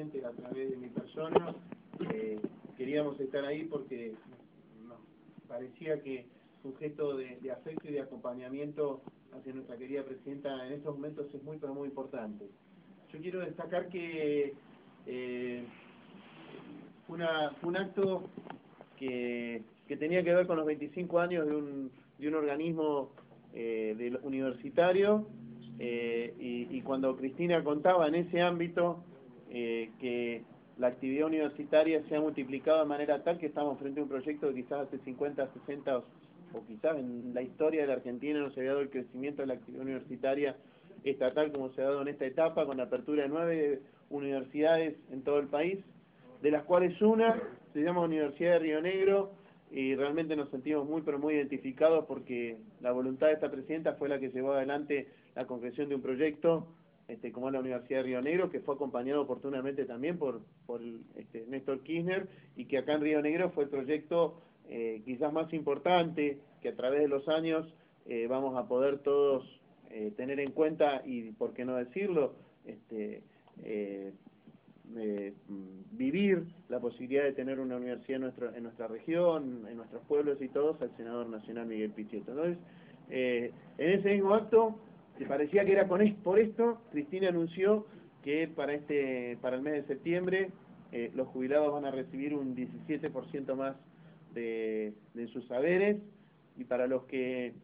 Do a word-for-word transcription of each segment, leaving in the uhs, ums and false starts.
presente a través de mi persona. Eh, queríamos estar ahí porque nos parecía que un gesto de, de afecto y de acompañamiento hacia nuestra querida presidenta en estos momentos es muy pero muy importante. Yo quiero destacar que eh, una, fue un acto que, que tenía que ver con los veinticinco años de un, de un organismo eh, de, universitario, eh, y, y cuando Cristina contaba en ese ámbito eh, que la actividad universitaria se ha multiplicado de manera tal que estamos frente a un proyecto que quizás hace cincuenta, sesenta o, o quizás en la historia de la Argentina no se había dado el crecimiento de la actividad universitaria estatal como se ha dado en esta etapa, con la apertura de nueve universidades en todo el país, de las cuales una se llama Universidad de Río Negro, y realmente nos sentimos muy pero muy identificados porque la voluntad de esta presidenta fue la que llevó adelante la concreción de un proyecto este, como es la Universidad de Río Negro, que fue acompañado oportunamente también por, por este, Néstor Kirchner, y que acá en Río Negro fue el proyecto eh, quizás más importante que a través de los años eh, vamos a poder todos eh, tener en cuenta y, por qué no decirlo, este, eh, Eh, vivir la posibilidad de tener una universidad en, nuestro, en nuestra región, en nuestros pueblos y todos, al senador nacional Miguel Pichetto. Entonces, eh, en ese mismo acto, que parecía que era con esto, por esto, Cristina anunció que para este para el mes de septiembre eh, los jubilados van a recibir un diecisiete por ciento más de, de sus saberes, y para los que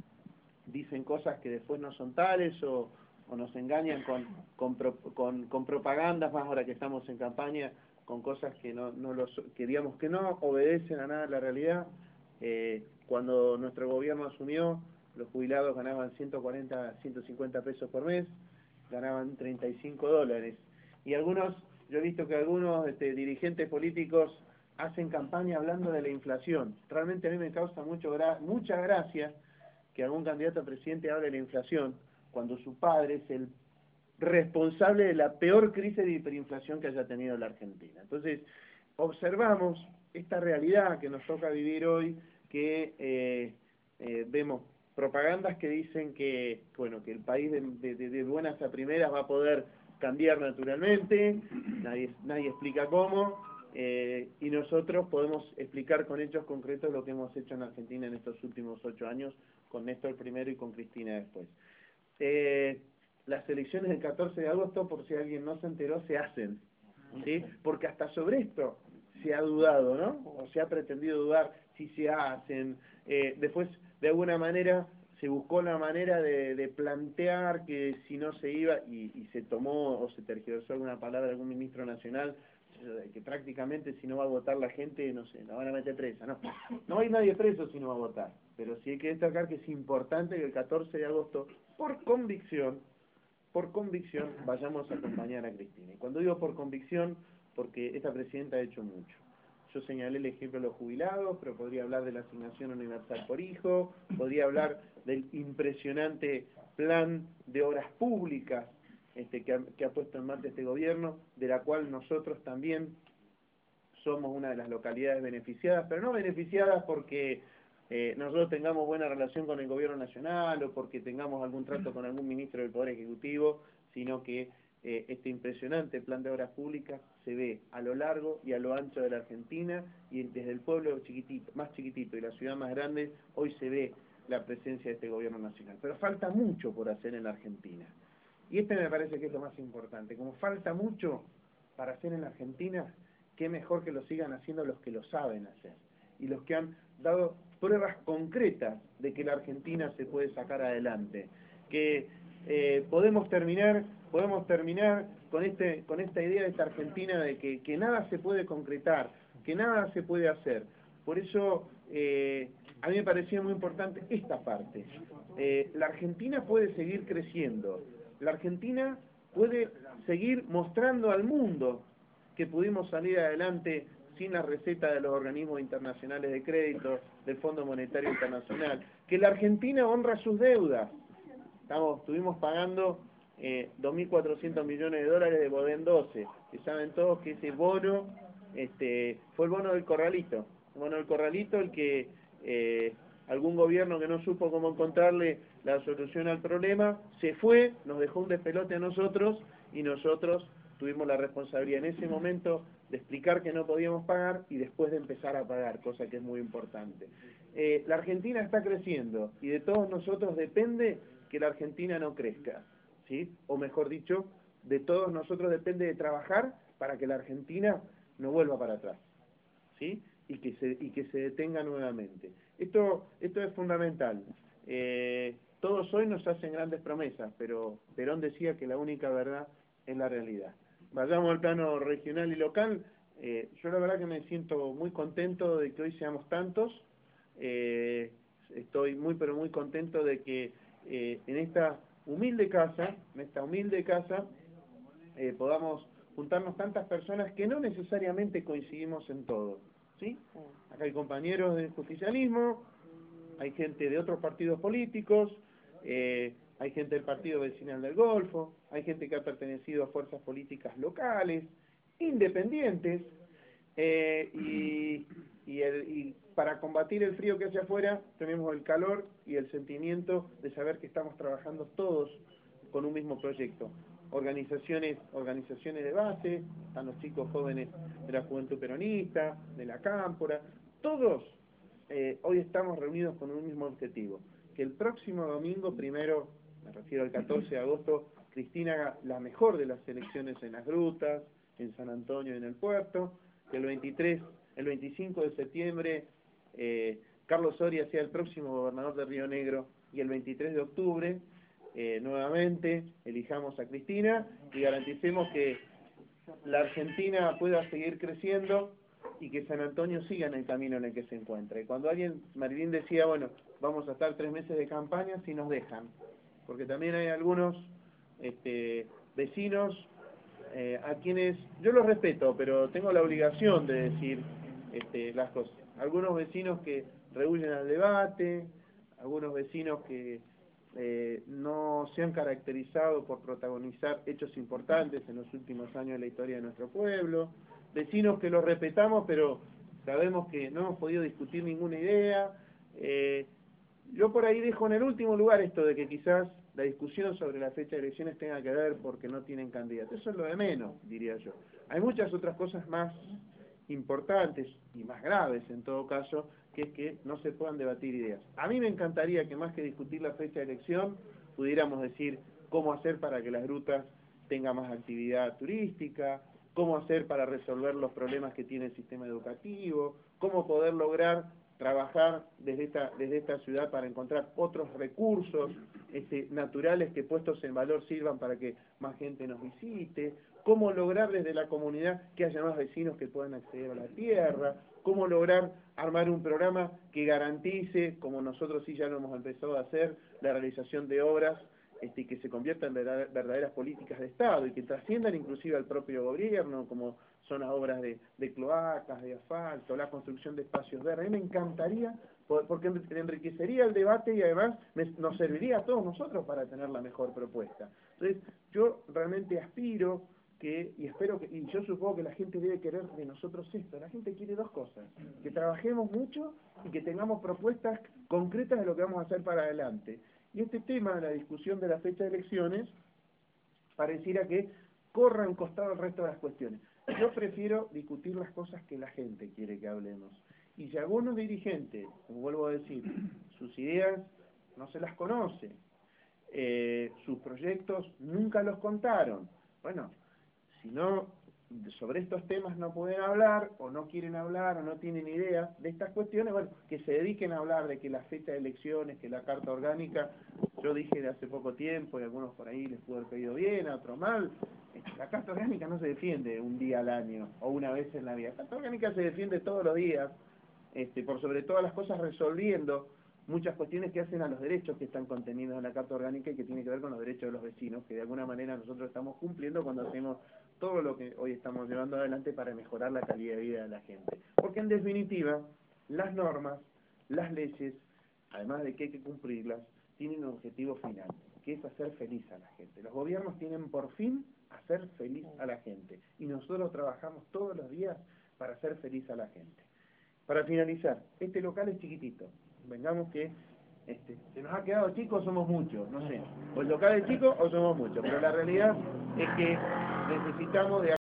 dicen cosas que después no son tales o o nos engañan con, con, con, con propagandas, más ahora que estamos en campaña, con cosas que no, no los, que digamos que no obedecen a nada de la realidad. Eh, cuando nuestro gobierno asumió, los jubilados ganaban ciento cuarenta, ciento cincuenta pesos por mes, ganaban treinta y cinco dólares. Y algunos, yo he visto que algunos este, dirigentes políticos hacen campaña hablando de la inflación. Realmente a mí me causa mucho gra mucha gracia que algún candidato a presidente hable de la inflación, cuando su padre es el responsable de la peor crisis de hiperinflación que haya tenido la Argentina. Entonces, observamos esta realidad que nos toca vivir hoy, que eh, eh, vemos propagandas que dicen que, bueno, que el país de, de, de buenas a primeras va a poder cambiar naturalmente, nadie, nadie explica cómo, eh, y nosotros podemos explicar con hechos concretos lo que hemos hecho en Argentina en estos últimos ocho años, con Néstor primero y con Cristina después. Eh, las elecciones del catorce de agosto, por si alguien no se enteró, se hacen, ¿sí? Porque hasta sobre esto se ha dudado, ¿no? O se ha pretendido dudar si se hacen. Eh, después, de alguna manera, se buscó la manera de, de plantear que si no se iba, y, y se tomó o se tergiversó alguna palabra de algún ministro nacional, que prácticamente si no va a votar la gente, no sé, la van a meter presa. No, no hay nadie preso si no va a votar, pero sí hay que destacar que es importante que el catorce de agosto, por convicción, por convicción, vayamos a acompañar a Cristina. Y cuando digo por convicción, porque esta presidenta ha hecho mucho. Yo señalé el ejemplo de los jubilados, pero podría hablar de la asignación universal por hijo, podría hablar del impresionante plan de obras públicas este, que, ha, que ha puesto en marcha este gobierno, de la cual nosotros también somos una de las localidades beneficiadas, pero no beneficiadas porque eh, nosotros tengamos buena relación con el gobierno nacional o porque tengamos algún trato con algún ministro del Poder Ejecutivo, sino que eh, este impresionante plan de obras públicas se ve a lo largo y a lo ancho de la Argentina, y desde el pueblo chiquitito, más chiquitito y la ciudad más grande, hoy se ve la presencia de este gobierno nacional. Pero falta mucho por hacer en la Argentina. Y este me parece que es lo más importante. Como falta mucho para hacer en la Argentina, qué mejor que lo sigan haciendo los que lo saben hacer. Y los que han dado pruebas concretas de que la Argentina se puede sacar adelante. Que eh, podemos terminar, podemos terminar con, este, con esta idea de esta Argentina de que, que nada se puede concretar, que nada se puede hacer. Por eso eh, a mí me parecía muy importante esta parte. Eh, la Argentina puede seguir creciendo. La Argentina puede seguir mostrando al mundo que pudimos salir adelante sin la receta de los organismos internacionales de crédito, del Fondo Monetario Internacional, que la Argentina honra sus deudas. Estamos, estuvimos pagando eh, dos mil cuatrocientos millones de dólares de Bodén doce, que saben todos que ese bono este, fue el bono del Corralito, el bono del Corralito el que eh, algún gobierno que no supo cómo encontrarle la solución al problema, se fue, nos dejó un despelote a nosotros, y nosotros tuvimos la responsabilidad en ese momento de explicar que no podíamos pagar y después de empezar a pagar, cosa que es muy importante. Eh, la Argentina está creciendo y de todos nosotros depende que la Argentina no crezca, ¿sí? O mejor dicho, de todos nosotros depende de trabajar para que la Argentina no vuelva para atrás, ¿sí? Y que se, y que se detenga nuevamente. Esto, esto es fundamental. Eh, todos hoy nos hacen grandes promesas, pero Perón decía que la única verdad es la realidad. Vayamos al plano regional y local. Eh, yo la verdad que me siento muy contento de que hoy seamos tantos. Eh, estoy muy pero muy contento de que eh, en esta humilde casa, en esta humilde casa, eh, podamos juntarnos tantas personas que no necesariamente coincidimos en todo, ¿sí? Acá hay compañeros del justicialismo, hay gente de otros partidos políticos, eh, hay gente del Partido Vecinal del Golfo, hay gente que ha pertenecido a fuerzas políticas locales, independientes, eh, y, y, el, y para combatir el frío que hace afuera tenemos el calor y el sentimiento de saber que estamos trabajando todos con un mismo proyecto. Organizaciones, organizaciones de base, están los chicos jóvenes de la Juventud Peronista, de la Cámpora, todos eh, hoy estamos reunidos con un mismo objetivo, que el próximo domingo, primero, me refiero al catorce de agosto, Cristina haga la mejor de las elecciones en las grutas, en San Antonio y en el puerto, que el veintitrés, el veinticinco de septiembre, eh, Carlos Soria sea el próximo gobernador de Río Negro, y el veintitrés de octubre, eh, nuevamente, elijamos a Cristina y garanticemos que la Argentina pueda seguir creciendo y que San Antonio siga en el camino en el que se encuentra. Y cuando alguien, Marilín decía, bueno, vamos a estar tres meses de campaña si nos dejan, porque también hay algunos este, vecinos eh, a quienes yo los respeto, pero tengo la obligación de decir este, las cosas. Algunos vecinos que rehuyen al debate, algunos vecinos que eh, no se han caracterizado por protagonizar hechos importantes en los últimos años de la historia de nuestro pueblo, vecinos que los respetamos, pero sabemos que no hemos podido discutir ninguna idea. Eh, yo por ahí dejo en el último lugar esto de que quizás la discusión sobre la fecha de elecciones tenga que ver porque no tienen candidatos. Eso es lo de menos, diría yo. Hay muchas otras cosas más importantes y más graves en todo caso, que es que no se puedan debatir ideas. A mí me encantaría que más que discutir la fecha de elección, pudiéramos decir cómo hacer para que las grutas tengan más actividad turística, cómo hacer para resolver los problemas que tiene el sistema educativo, cómo poder lograr trabajar desde esta, desde esta ciudad para encontrar otros recursos este, naturales que puestos en valor sirvan para que más gente nos visite, cómo lograr desde la comunidad que haya más vecinos que puedan acceder a la tierra, cómo lograr armar un programa que garantice, como nosotros sí ya lo hemos empezado a hacer, la realización de obras este, que se conviertan en verdaderas políticas de Estado y que trasciendan inclusive al propio gobierno, como son las obras de, de cloacas, de asfalto, la construcción de espacios verdes. A mí me encantaría, porque enriquecería el debate y además me, nos serviría a todos nosotros para tener la mejor propuesta. Entonces, yo realmente aspiro que, y espero que, y yo supongo que la gente debe querer de nosotros esto. La gente quiere dos cosas: que trabajemos mucho y que tengamos propuestas concretas de lo que vamos a hacer para adelante. Y este tema de la discusión de la fecha de elecciones pareciera que corra a un costado el resto de las cuestiones. Yo prefiero discutir las cosas que la gente quiere que hablemos. Y si algunos dirigentes, como vuelvo a decir, sus ideas no se las conoce, eh, sus proyectos nunca los contaron, bueno, si no, sobre estos temas no pueden hablar, o no quieren hablar, o no tienen idea de estas cuestiones, bueno, que se dediquen a hablar de que la fecha de elecciones, que la carta orgánica, yo dije de hace poco tiempo, y a algunos por ahí les pudo haber pedido bien, a otros mal, la carta orgánica no se defiende un día al año, o una vez en la vida. La carta orgánica se defiende todos los días, este, por sobre todas las cosas resolviendo muchas cuestiones que hacen a los derechos que están contenidos en la Carta Orgánica y que tiene que ver con los derechos de los vecinos, que de alguna manera nosotros estamos cumpliendo cuando hacemos todo lo que hoy estamos llevando adelante para mejorar la calidad de vida de la gente. Porque en definitiva, las normas, las leyes, además de que hay que cumplirlas, tienen un objetivo final, que es hacer feliz a la gente. Los gobiernos tienen por fin hacer feliz a la gente, y nosotros trabajamos todos los días para hacer feliz a la gente. Para finalizar, este local es chiquitito. Vengamos que este, se nos ha quedado chico o somos muchos, no sé. O el local es chico o somos muchos, pero la realidad es que necesitamos de